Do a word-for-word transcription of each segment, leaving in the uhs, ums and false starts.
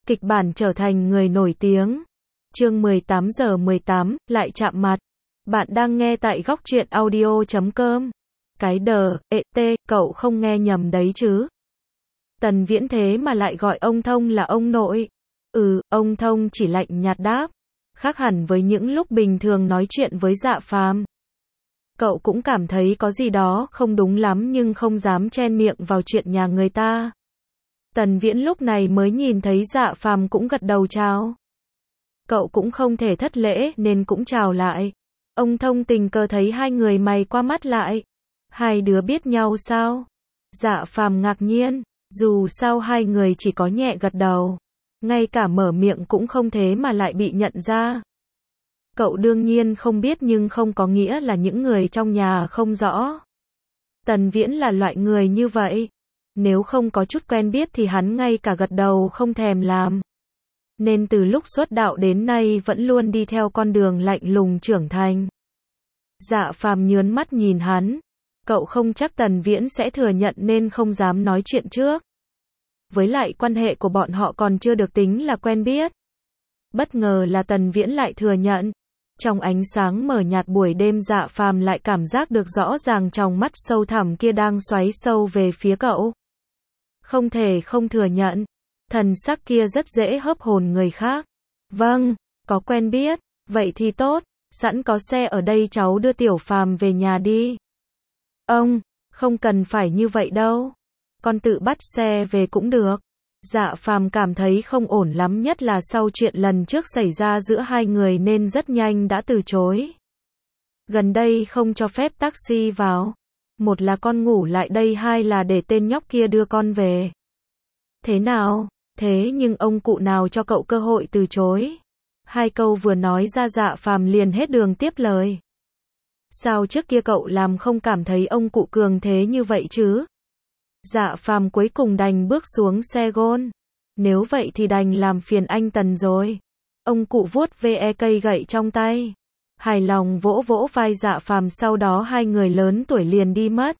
kịch bản trở thành người nổi tiếng. Chương mười tám giờ mười tám, lại chạm mặt. Bạn đang nghe tại góc truyện audio chấm com. Cái đờ, ệ tê, cậu không nghe nhầm đấy chứ. Tần Viễn thế mà lại gọi ông Thông là ông nội. Ừ, ông Thông chỉ lạnh nhạt đáp. Khác hẳn với những lúc bình thường nói chuyện với Dạ Phàm. Cậu cũng cảm thấy có gì đó không đúng lắm nhưng không dám chen miệng vào chuyện nhà người ta. Tần Viễn lúc này mới nhìn thấy Dạ Phàm cũng gật đầu chào. Cậu cũng không thể thất lễ nên cũng chào lại. Ông Thông tình cờ thấy hai người mày qua mắt lại. Hai đứa biết nhau sao? Dạ Phàm ngạc nhiên, dù sao hai người chỉ có nhẹ gật đầu. Ngay cả mở miệng cũng không thế mà lại bị nhận ra. Cậu đương nhiên không biết nhưng không có nghĩa là những người trong nhà không rõ. Tần Viễn là loại người như vậy. Nếu không có chút quen biết thì hắn ngay cả gật đầu không thèm làm. Nên từ lúc xuất đạo đến nay vẫn luôn đi theo con đường lạnh lùng trưởng thành. Dạ Phàm nhớn mắt nhìn hắn. Cậu không chắc Tần Viễn sẽ thừa nhận nên không dám nói chuyện trước. Với lại quan hệ của bọn họ còn chưa được tính là quen biết. Bất ngờ là Tần Viễn lại thừa nhận. Trong ánh sáng mờ nhạt buổi đêm Dạ Phàm lại cảm giác được rõ ràng trong mắt sâu thẳm kia đang xoáy sâu về phía cậu. Không thể không thừa nhận. Thần sắc kia rất dễ hấp hồn người khác. Vâng, có quen biết. Vậy thì tốt. Sẵn có xe ở đây cháu đưa Tiểu Phàm về nhà đi. Ông, không cần phải như vậy đâu. Con tự bắt xe về cũng được. Dạ Phàm cảm thấy không ổn lắm, nhất là sau chuyện lần trước xảy ra giữa hai người nên rất nhanh đã từ chối. Gần đây không cho phép taxi vào. Một là con ngủ lại đây, hai là để tên nhóc kia đưa con về. Thế nào? Thế nhưng ông cụ nào cho cậu cơ hội từ chối? Hai câu vừa nói ra Dạ Phàm liền hết đường tiếp lời. Sao trước kia cậu làm không cảm thấy ông cụ cường thế như vậy chứ? Dạ Phàm cuối cùng đành bước xuống xe gôn. Nếu vậy thì đành làm phiền anh Tần rồi. Ông cụ vuốt ve cây gậy trong tay. Hài lòng vỗ vỗ vai Dạ Phàm, sau đó hai người lớn tuổi liền đi mất.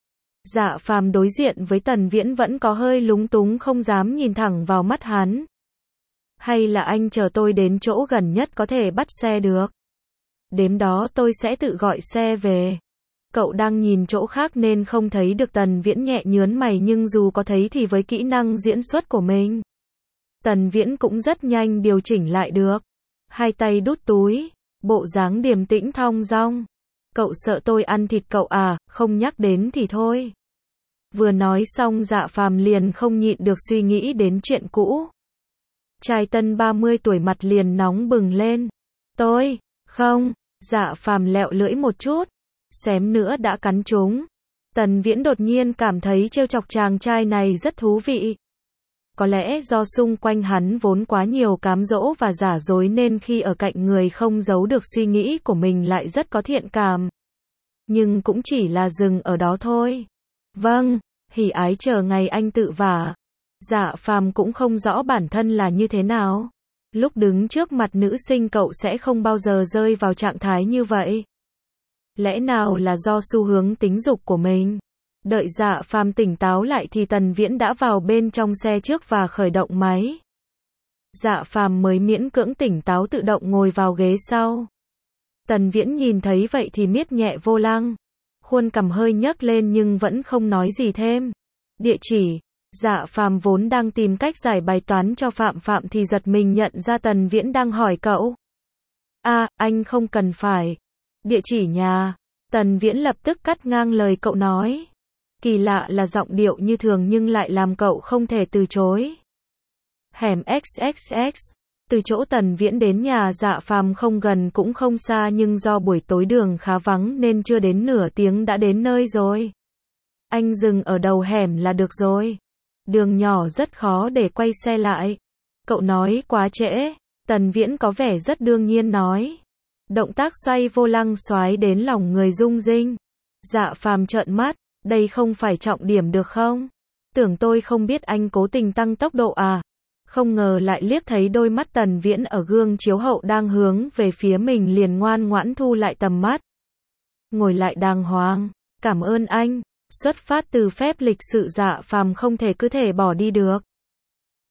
Dạ Phàm đối diện với Tần Viễn vẫn có hơi lúng túng, không dám nhìn thẳng vào mắt hắn. Hay là anh chờ tôi đến chỗ gần nhất có thể bắt xe được. Đến đó tôi sẽ tự gọi xe về. Cậu đang nhìn chỗ khác nên không thấy được. Tần Viễn nhẹ nhớn mày, nhưng dù có thấy thì với kỹ năng diễn xuất của mình, Tần Viễn cũng rất nhanh điều chỉnh lại được. Hai tay đút túi, bộ dáng điềm tĩnh thong dong. Cậu sợ tôi ăn thịt cậu à, không nhắc đến thì thôi. Vừa nói xong Dạ Phàm liền không nhịn được suy nghĩ đến chuyện cũ. Trai tân ba mươi tuổi mặt liền nóng bừng lên. Tôi, không, Dạ Phàm lẹo lưỡi một chút. Xém nữa đã cắn trúng. Tần Viễn đột nhiên cảm thấy trêu chọc chàng trai này rất thú vị. Có lẽ do xung quanh hắn vốn quá nhiều cám dỗ và giả dối nên khi ở cạnh người không giấu được suy nghĩ của mình lại rất có thiện cảm. Nhưng cũng chỉ là dừng ở đó thôi. Vâng, hỉ ái chờ ngày anh tự vả. Dạ Phàm cũng không rõ bản thân là như thế nào. Lúc đứng trước mặt nữ sinh cậu sẽ không bao giờ rơi vào trạng thái như vậy. Lẽ nào là do xu hướng tính dục của mình? Đợi Dạ Phàm tỉnh táo lại thì Tần Viễn đã vào bên trong xe trước và khởi động máy. Dạ Phàm mới miễn cưỡng tỉnh táo tự động ngồi vào ghế sau. Tần Viễn nhìn thấy vậy thì miết nhẹ vô lăng. Khuôn cằm hơi nhấc lên nhưng vẫn không nói gì thêm. Địa chỉ. Dạ Phàm vốn đang tìm cách giải bài toán cho Phạm Phạm thì giật mình nhận ra Tần Viễn đang hỏi cậu. À, anh không cần phải. Địa chỉ nhà. Tần Viễn lập tức cắt ngang lời cậu nói. Kỳ lạ là giọng điệu như thường nhưng lại làm cậu không thể từ chối. Hẻm ích ích ích. Từ chỗ Tần Viễn đến nhà Dạ Phàm không gần cũng không xa, nhưng do buổi tối đường khá vắng nên chưa đến nửa tiếng đã đến nơi rồi. Anh dừng ở đầu hẻm là được rồi. Đường nhỏ rất khó để quay xe lại. Cậu nói quá trễ. Tần Viễn có vẻ rất đương nhiên nói. Động tác xoay vô lăng xoáy đến lòng người rung rinh. Dạ Phàm trợn mắt. Đây không phải trọng điểm được không? Tưởng tôi không biết anh cố tình tăng tốc độ à? Không ngờ lại liếc thấy đôi mắt Tần Viễn ở gương chiếu hậu đang hướng về phía mình liền ngoan ngoãn thu lại tầm mắt. Ngồi lại đàng hoàng. Cảm ơn anh. Xuất phát từ phép lịch sự Dạ Phàm không thể cứ thể bỏ đi được.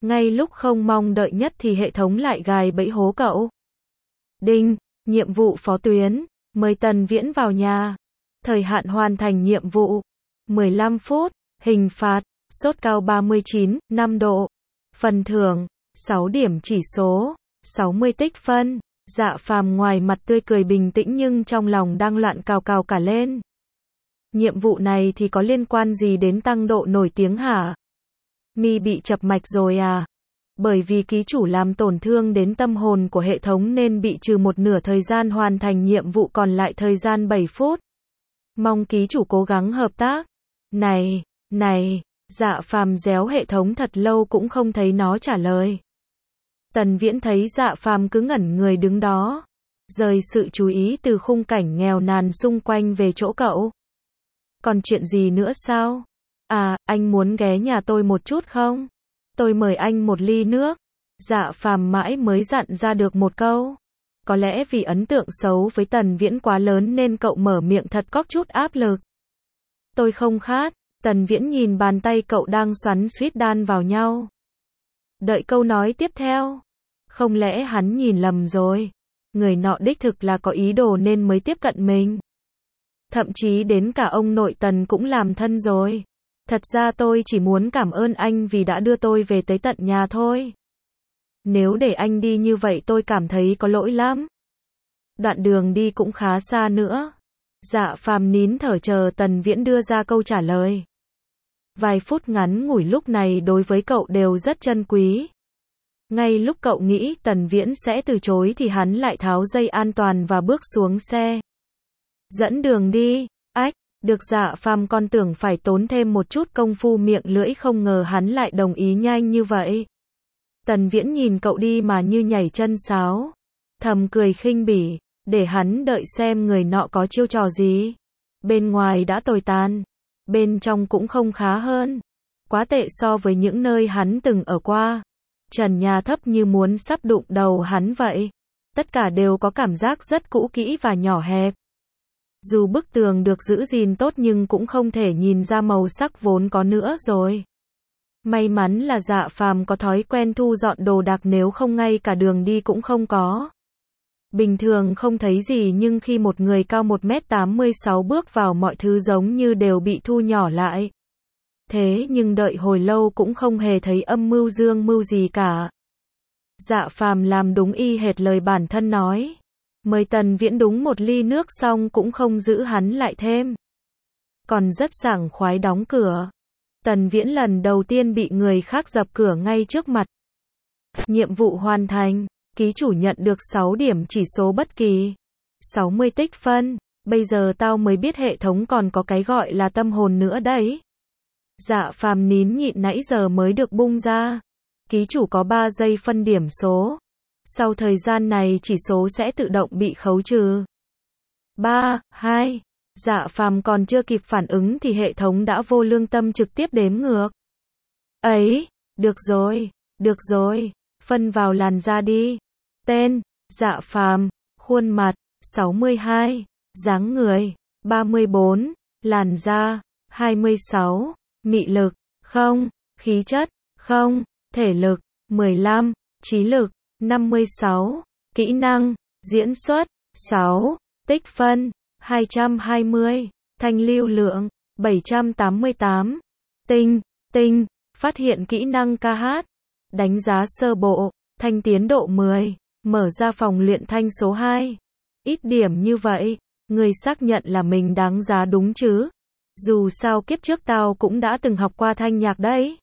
Ngay lúc không mong đợi nhất thì hệ thống lại gài bẫy hố cậu. Đinh, nhiệm vụ phó tuyến, mời Tần Viễn vào nhà. Thời hạn hoàn thành nhiệm vụ, mười lăm phút, hình phạt, sốt cao ba mươi chín, năm độ. Phần thưởng, sáu điểm chỉ số, sáu mươi tích phân. Dạ Phàm ngoài mặt tươi cười bình tĩnh nhưng trong lòng đang loạn cào cào cả lên. Nhiệm vụ này thì có liên quan gì đến tăng độ nổi tiếng hả? Mi bị chập mạch rồi à? Bởi vì ký chủ làm tổn thương đến tâm hồn của hệ thống nên bị trừ một nửa thời gian hoàn thành nhiệm vụ, còn lại thời gian bảy phút. Mong ký chủ cố gắng hợp tác. Này, này, Dạ Phàm réo hệ thống thật lâu cũng không thấy nó trả lời. Tần Viễn thấy Dạ Phàm cứ ngẩn người đứng đó, rời sự chú ý từ khung cảnh nghèo nàn xung quanh về chỗ cậu. Còn chuyện gì nữa sao? À, anh muốn ghé nhà tôi một chút không? Tôi mời anh một ly nước. Dạ Phàm mãi mới dặn ra được một câu. Có lẽ vì ấn tượng xấu với Tần Viễn quá lớn nên cậu mở miệng thật có chút áp lực. Tôi không khát. Tần Viễn nhìn bàn tay cậu đang xoắn xuýt đan vào nhau. Đợi câu nói tiếp theo. Không lẽ hắn nhìn lầm rồi? Người nọ đích thực là có ý đồ nên mới tiếp cận mình. Thậm chí đến cả ông nội Tần cũng làm thân rồi. Thật ra tôi chỉ muốn cảm ơn anh vì đã đưa tôi về tới tận nhà thôi. Nếu để anh đi như vậy tôi cảm thấy có lỗi lắm. Đoạn đường đi cũng khá xa nữa. Dạ Phàm nín thở chờ Tần Viễn đưa ra câu trả lời. Vài phút ngắn ngủi lúc này đối với cậu đều rất trân quý. Ngay lúc cậu nghĩ Tần Viễn sẽ từ chối thì hắn lại tháo dây an toàn và bước xuống xe. Dẫn đường đi. Ách, được. Dạ Phàm còn tưởng phải tốn thêm một chút công phu miệng lưỡi, không ngờ hắn lại đồng ý nhanh như vậy. Tần Viễn nhìn cậu đi mà như nhảy chân sáo. Thầm cười khinh bỉ, để hắn đợi xem người nọ có chiêu trò gì. Bên ngoài đã tồi tàn, bên trong cũng không khá hơn. Quá tệ so với những nơi hắn từng ở qua. Trần nhà thấp như muốn sắp đụng đầu hắn vậy. Tất cả đều có cảm giác rất cũ kỹ và nhỏ hẹp. Dù bức tường được giữ gìn tốt nhưng cũng không thể nhìn ra màu sắc vốn có nữa rồi. May mắn là Dạ Phàm có thói quen thu dọn đồ đạc, nếu không ngay cả đường đi cũng không có. Bình thường không thấy gì nhưng khi một người cao một mét tám mươi sáu bước vào mọi thứ giống như đều bị thu nhỏ lại. Thế nhưng đợi hồi lâu cũng không hề thấy âm mưu dương mưu gì cả. Dạ Phàm làm đúng y hệt lời bản thân nói. Mời Tần Viễn đúng một ly nước xong cũng không giữ hắn lại thêm. Còn rất sảng khoái đóng cửa. Tần Viễn lần đầu tiên bị người khác dập cửa ngay trước mặt. Nhiệm vụ hoàn thành. Ký chủ nhận được sáu điểm chỉ số bất kỳ. sáu mươi tích phân. Bây giờ tao mới biết hệ thống còn có cái gọi là tâm hồn nữa đấy. Dạ Phàm nín nhịn nãy giờ mới được bung ra. Ký chủ có ba giây phân điểm số. Sau thời gian này chỉ số sẽ tự động bị khấu trừ. ba, hai. Dạ Phàm còn chưa kịp phản ứng thì hệ thống đã vô lương tâm trực tiếp đếm ngược. Ấy, được rồi, được rồi, phân vào làn da đi. Tên, Dạ Phàm, khuôn mặt, sáu mươi hai, dáng người, ba mươi bốn, làn da, hai mươi sáu, mị lực, không, khí chất, không, thể lực, mười lăm, trí lực, năm mươi sáu, kỹ năng, diễn xuất, sáu, tích phân, hai trăm hai mươi, thanh lưu lượng, bảy trăm tám mươi tám, tinh, tinh, phát hiện kỹ năng ca hát, đánh giá sơ bộ, thanh tiến độ mười, mở ra phòng luyện thanh số hai. Ít điểm như vậy, người xác nhận là mình đáng giá đúng chứ? Dù sao kiếp trước tao cũng đã từng học qua thanh nhạc đấy.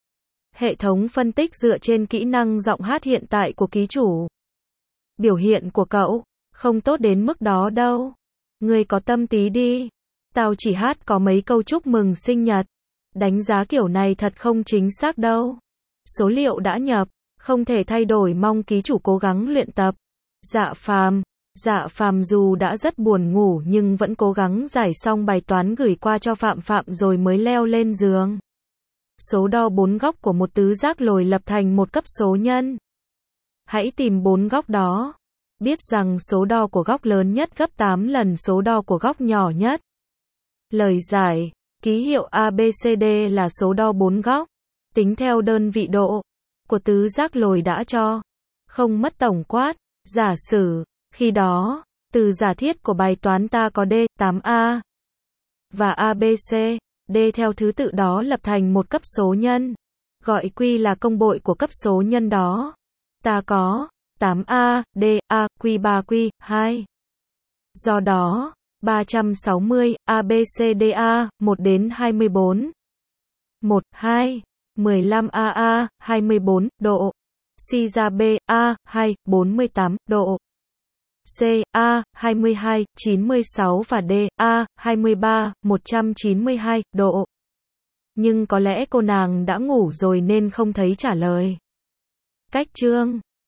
Hệ thống phân tích dựa trên kỹ năng giọng hát hiện tại của ký chủ. Biểu hiện của cậu không tốt đến mức đó đâu. Ngươi có tâm tí đi. Tao chỉ hát có mấy câu chúc mừng sinh nhật. Đánh giá kiểu này thật không chính xác đâu. Số liệu đã nhập, không thể thay đổi, mong ký chủ cố gắng luyện tập. Dạ Phàm, Dạ Phàm dù đã rất buồn ngủ nhưng vẫn cố gắng giải xong bài toán gửi qua cho Phạm Phạm rồi mới leo lên giường. Số đo bốn góc của một tứ giác lồi lập thành một cấp số nhân. Hãy tìm bốn góc đó. Biết rằng số đo của góc lớn nhất gấp tám lần số đo của góc nhỏ nhất. Lời giải, ký hiệu a bê xê đê là số đo bốn góc, tính theo đơn vị độ. của tứ giác lồi đã cho. Không mất tổng quát. Giả sử, khi đó, từ giả thiết của bài toán ta có D, tám A và a bê xê, D theo thứ tự đó lập thành một cấp số nhân. Gọi Q là công bội của cấp số nhân đó. Ta có tám A, D, A, Q ba Q, hai. Do đó, ba trăm sáu mươi, a bê xê đê a, một đến hai mươi bốn. một, hai, mười lăm A A, hai mươi bốn độ. Suy ra B, A, hai, bốn mươi tám độ. C, A, hai mươi hai, chín mươi sáu và D, A, hai mươi ba, một trăm chín mươi hai độ. Nhưng có lẽ cô nàng đã ngủ rồi nên không thấy trả lời. Cách chương